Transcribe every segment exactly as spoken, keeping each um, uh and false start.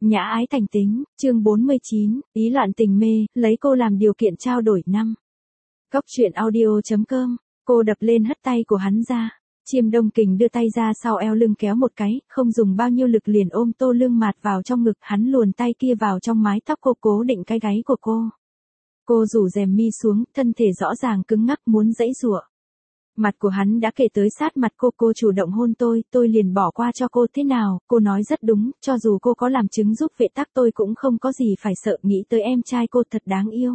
Nhã ái thành tính, chương bốn mươi chín, ý loạn tình mê, lấy cô làm điều kiện trao đổi năm. Cốc truyện audio chấm com, cô đập lên hất tay của hắn ra. Chiêm Đông Kình đưa tay ra sau eo lưng kéo một cái, không dùng bao nhiêu lực liền ôm Tô Lương Mạt vào trong ngực, hắn luồn tay kia vào trong mái tóc cô cố định cái gáy của cô. Cô rủ rèm mi xuống, thân thể rõ ràng cứng ngắc muốn giãy giụa. Mặt của hắn đã kề tới sát mặt cô, cô chủ động hôn tôi, tôi liền bỏ qua cho cô. Thế nào, cô nói rất đúng, cho dù cô có làm chứng giúp vệ tắc tôi cũng không có gì phải sợ, nghĩ tới em trai cô thật đáng yêu.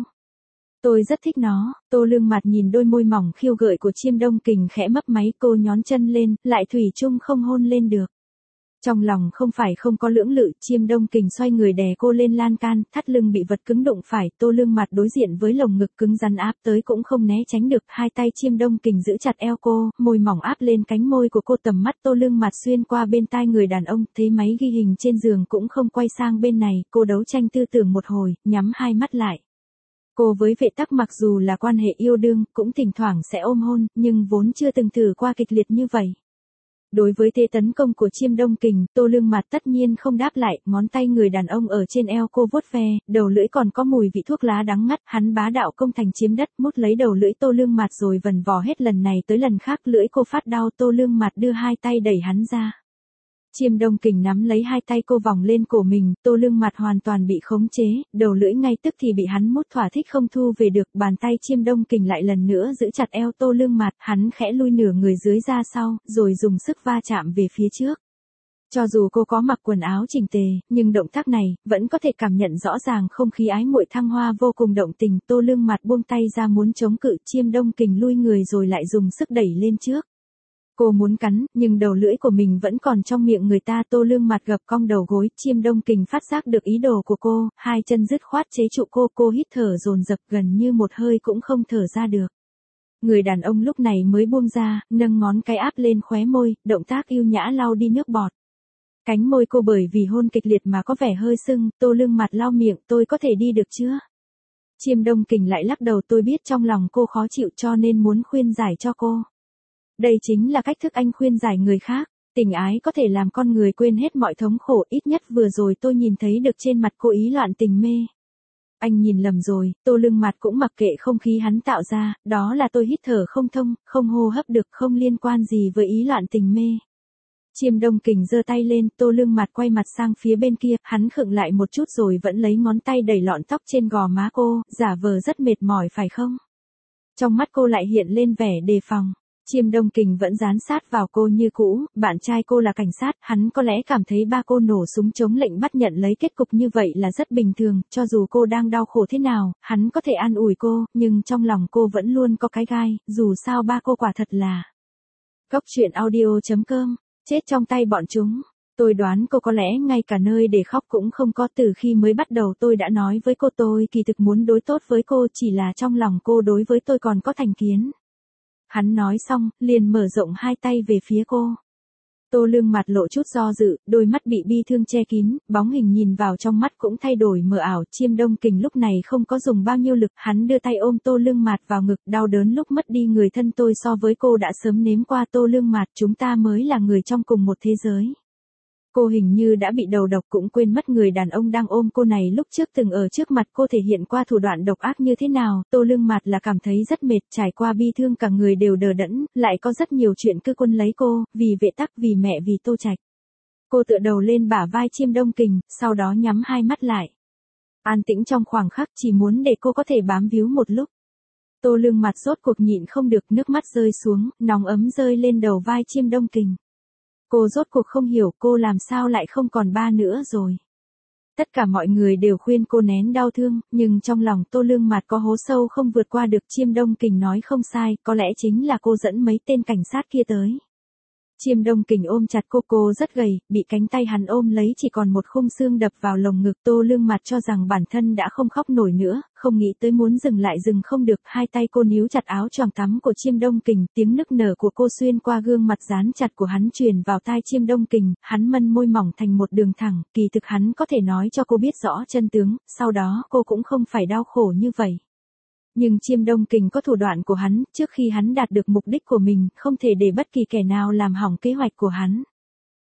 Tôi rất thích nó. Tô Lương Mạt nhìn đôi môi mỏng khiêu gợi của Chiêm Đông Kình khẽ mấp máy, cô nhón chân lên, lại thủy chung không hôn lên được. Trong lòng không phải không có lưỡng lự, Chiêm Đông Kình xoay người đè cô lên lan can, thắt lưng bị vật cứng đụng phải, Tô Lương Mạt đối diện với lồng ngực cứng rắn áp tới cũng không né tránh được, hai tay Chiêm Đông Kình giữ chặt eo cô, môi mỏng áp lên cánh môi của cô, tầm mắt Tô Lương Mạt xuyên qua bên tai người đàn ông, thấy máy ghi hình trên giường cũng không quay sang bên này, cô đấu tranh tư tưởng một hồi, nhắm hai mắt lại. Cô với vệ tắc mặc dù là quan hệ yêu đương, cũng thỉnh thoảng sẽ ôm hôn, nhưng vốn chưa từng thử qua kịch liệt như vậy. Đối với thế tấn công của Chiêm Đông Kình, Tô Lương Mạt tất nhiên không đáp lại, ngón tay người đàn ông ở trên eo cô vuốt ve, đầu lưỡi còn có mùi vị thuốc lá đắng ngắt, hắn bá đạo công thành chiếm đất, mút lấy đầu lưỡi Tô Lương Mạt rồi vần vò hết lần này tới lần khác, lưỡi cô phát đau, Tô Lương Mạt đưa hai tay đẩy hắn ra. Chiêm Đông Kình nắm lấy hai tay cô vòng lên cổ mình, Tô Lương Mạt hoàn toàn bị khống chế, đầu lưỡi ngay tức thì bị hắn mút thỏa thích không thu về được, bàn tay Chiêm Đông Kình lại lần nữa giữ chặt eo Tô Lương Mạt, hắn khẽ lui nửa người dưới ra sau, rồi dùng sức va chạm về phía trước. Cho dù cô có mặc quần áo chỉnh tề, nhưng động tác này vẫn có thể cảm nhận rõ ràng không khí ái muội thăng hoa vô cùng động tình, Tô Lương Mạt buông tay ra muốn chống cự, Chiêm Đông Kình lui người rồi lại dùng sức đẩy lên trước. Cô muốn cắn, nhưng đầu lưỡi của mình vẫn còn trong miệng người ta, Tô Lương Mạt gập cong đầu gối, Chiêm Đông Kình phát giác được ý đồ của cô, hai chân dứt khoát chế trụ cô, cô hít thở dồn dập gần như một hơi cũng không thở ra được. Người đàn ông lúc này mới buông ra, nâng ngón cái áp lên khóe môi, động tác yêu nhã lau đi nước bọt. Cánh môi cô bởi vì hôn kịch liệt mà có vẻ hơi sưng, Tô Lương Mạt lau miệng, tôi có thể đi được chưa? Chiêm Đông Kình lại lắc đầu, tôi biết trong lòng cô khó chịu cho nên muốn khuyên giải cho cô. Đây chính là cách thức anh khuyên giải người khác, tình ái có thể làm con người quên hết mọi thống khổ, ít nhất vừa rồi tôi nhìn thấy được trên mặt cô ý loạn tình mê. Anh nhìn lầm rồi, Tô Lương Mạt cũng mặc kệ không khí hắn tạo ra, đó là tôi hít thở không thông, không hô hấp được, không liên quan gì với ý loạn tình mê. Chiêm Đông Kình giơ tay lên, Tô Lương Mạt quay mặt sang phía bên kia, hắn khựng lại một chút rồi vẫn lấy ngón tay đẩy lọn tóc trên gò má cô, giả vờ rất mệt mỏi phải không? Trong mắt cô lại hiện lên vẻ đề phòng. Chiêm Đông Kình vẫn dán sát vào cô như cũ, bạn trai cô là cảnh sát, hắn có lẽ cảm thấy ba cô nổ súng chống lệnh bắt nhận lấy kết cục như vậy là rất bình thường, cho dù cô đang đau khổ thế nào, hắn có thể an ủi cô, nhưng trong lòng cô vẫn luôn có cái gai, dù sao ba cô quả thật là. Cốc truyện audio chấm com, chết trong tay bọn chúng. Tôi đoán cô có lẽ ngay cả nơi để khóc cũng không có, từ khi mới bắt đầu tôi đã nói với cô tôi kỳ thực muốn đối tốt với cô, chỉ là trong lòng cô đối với tôi còn có thành kiến. Hắn nói xong, liền mở rộng hai tay về phía cô. Tô Lương Mạt lộ chút do dự, đôi mắt bị bi thương che kín, bóng hình nhìn vào trong mắt cũng thay đổi mờ ảo. Chiêm Đông Kình lúc này không có dùng bao nhiêu lực, hắn đưa tay ôm Tô Lương Mạt vào ngực, đau đớn lúc mất đi người thân tôi so với cô đã sớm nếm qua. Tô Lương Mạt, chúng ta mới là người trong cùng một thế giới. Cô hình như đã bị đầu độc, cũng quên mất người đàn ông đang ôm cô này lúc trước từng ở trước mặt cô thể hiện qua thủ đoạn độc ác như thế nào. Tô Lương Mạt là cảm thấy rất mệt, trải qua bi thương cả người đều đờ đẫn, lại có rất nhiều chuyện cứ quân lấy cô, vì vệ tắc, vì mẹ, vì Tô Trạch. Cô tựa đầu lên bả vai Chiêm Đông Kình, sau đó nhắm hai mắt lại. An tĩnh trong khoảng khắc, chỉ muốn để cô có thể bám víu một lúc. Tô Lương Mạt rốt cuộc nhịn không được, nước mắt rơi xuống, nóng ấm rơi lên đầu vai Chiêm Đông Kình. Cô rốt cuộc không hiểu cô làm sao lại không còn ba nữa rồi. Tất cả mọi người đều khuyên cô nén đau thương, nhưng trong lòng Tô Lương Mạt có hố sâu không vượt qua được. Chiêm Đông Kình nói không sai, có lẽ chính là cô dẫn mấy tên cảnh sát kia tới. Chiêm Đông Kình ôm chặt cô, cô rất gầy, bị cánh tay hắn ôm lấy chỉ còn một khung xương đập vào lồng ngực. Tô Lương Mạt cho rằng bản thân đã không khóc nổi nữa, không nghĩ tới muốn dừng lại dừng không được, hai tay cô níu chặt áo choàng tắm của Chiêm Đông Kình, tiếng nức nở của cô xuyên qua gương mặt dán chặt của hắn truyền vào tai Chiêm Đông Kình, hắn mân môi mỏng thành một đường thẳng, kỳ thực hắn có thể nói cho cô biết rõ chân tướng, sau đó cô cũng không phải đau khổ như vậy. Nhưng Chiêm Đông Kình có thủ đoạn của hắn, trước khi hắn đạt được mục đích của mình, không thể để bất kỳ kẻ nào làm hỏng kế hoạch của hắn.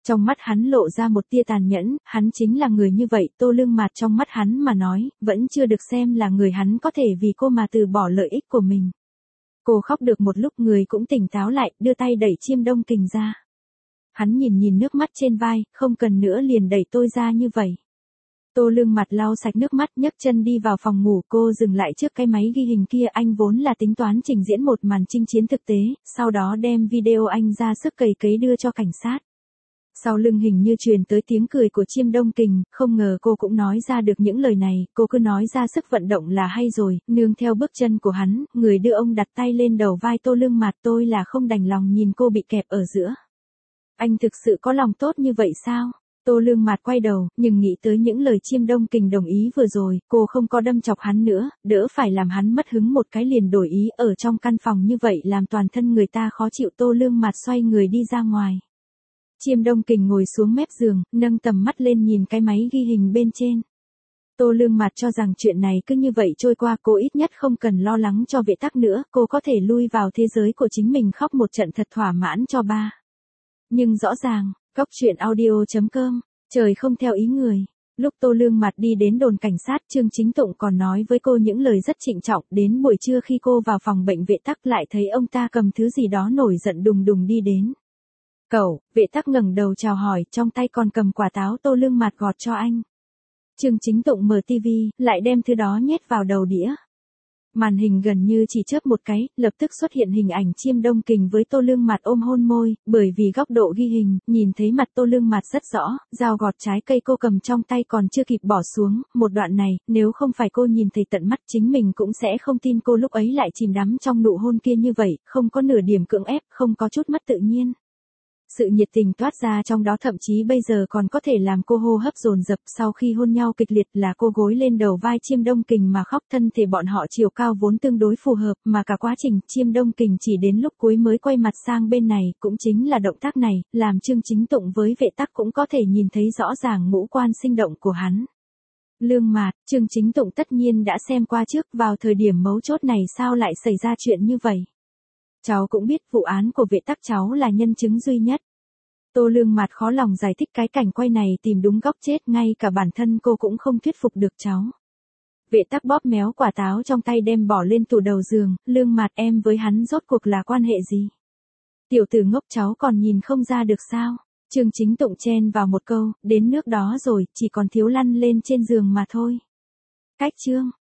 Trong mắt hắn lộ ra một tia tàn nhẫn, hắn chính là người như vậy, Tô Lương Mạt trong mắt hắn mà nói, vẫn chưa được xem là người hắn có thể vì cô mà từ bỏ lợi ích của mình. Cô khóc được một lúc người cũng tỉnh táo lại, đưa tay đẩy Chiêm Đông Kình ra. Hắn nhìn nhìn nước mắt trên vai, không cần nữa liền đẩy tôi ra như vậy. Tô Lương Mạt lau sạch nước mắt nhấc chân đi vào phòng ngủ, cô dừng lại trước cái máy ghi hình kia, anh vốn là tính toán trình diễn một màn chinh chiến thực tế, sau đó đem video anh ra sức cày cấy đưa cho cảnh sát. Sau lưng hình như truyền tới tiếng cười của Chiêm Đông Kình, không ngờ cô cũng nói ra được những lời này, cô cứ nói ra sức vận động là hay rồi, nương theo bước chân của hắn, người đưa ông đặt tay lên đầu vai Tô Lương Mạt, tôi là không đành lòng nhìn cô bị kẹp ở giữa. Anh thực sự có lòng tốt như vậy sao? Tô Lương Mạt quay đầu, nhưng nghĩ tới những lời Chiêm Đông Kình đồng ý vừa rồi, cô không có đâm chọc hắn nữa, đỡ phải làm hắn mất hứng một cái liền đổi ý, ở trong căn phòng như vậy làm toàn thân người ta khó chịu. Tô Lương Mạt xoay người đi ra ngoài. Chiêm Đông Kình ngồi xuống mép giường, nâng tầm mắt lên nhìn cái máy ghi hình bên trên. Tô Lương Mạt cho rằng chuyện này cứ như vậy trôi qua, cô ít nhất không cần lo lắng cho Vệ Tắc nữa, cô có thể lui vào thế giới của chính mình khóc một trận thật thỏa mãn cho ba. Nhưng rõ ràng, Cóc truyện audio chấm com, trời không theo ý người. Lúc Tô Lương Mạt đi đến đồn cảnh sát, Trương Chính Tụng còn nói với cô những lời rất trịnh trọng, đến buổi trưa khi cô vào phòng bệnh Vệ Tắc lại thấy ông ta cầm thứ gì đó nổi giận đùng đùng đi đến. Cậu, Vệ Tắc ngẩng đầu chào hỏi, trong tay còn cầm quả táo Tô Lương Mạt gọt cho anh. Trương Chính Tụng mở tivi, lại đem thứ đó nhét vào đầu đĩa. Màn hình gần như chỉ chớp một cái, lập tức xuất hiện hình ảnh Chiêm Đông Kình với Tô Lương Mạt ôm hôn môi, bởi vì góc độ ghi hình, nhìn thấy mặt Tô Lương Mạt rất rõ, dao gọt trái cây cô cầm trong tay còn chưa kịp bỏ xuống, một đoạn này, nếu không phải cô nhìn thấy tận mắt chính mình cũng sẽ không tin cô lúc ấy lại chìm đắm trong nụ hôn kia như vậy, không có nửa điểm cưỡng ép, không có chút mất tự nhiên. Sự nhiệt tình toát ra trong đó thậm chí bây giờ còn có thể làm cô hô hấp dồn dập. Sau khi hôn nhau kịch liệt là cô gối lên đầu vai Chiêm Đông Kình mà khóc, thân thể bọn họ chiều cao vốn tương đối phù hợp, mà cả quá trình Chiêm Đông Kình chỉ đến lúc cuối mới quay mặt sang bên này, cũng chính là động tác này, làm Trương Chính Tụng với Vệ Tắc cũng có thể nhìn thấy rõ ràng ngũ quan sinh động của hắn. Lương Mạt, Trương Chính Tụng tất nhiên đã xem qua trước, vào thời điểm mấu chốt này sao lại xảy ra chuyện như vậy. Cháu cũng biết vụ án của Vệ Tắc cháu là nhân chứng duy nhất. Tô Lương Mạt khó lòng giải thích cái cảnh quay này tìm đúng góc chết, ngay cả bản thân cô cũng không thuyết phục được cháu. Vệ Tắc bóp méo quả táo trong tay đem bỏ lên tủ đầu giường, Lương Mạt em với hắn rốt cuộc là quan hệ gì? Tiểu tử ngốc cháu còn nhìn không ra được sao? Trương Chính Tụng chen vào một câu, đến nước đó rồi, chỉ còn thiếu lăn lên trên giường mà thôi. Cách chương.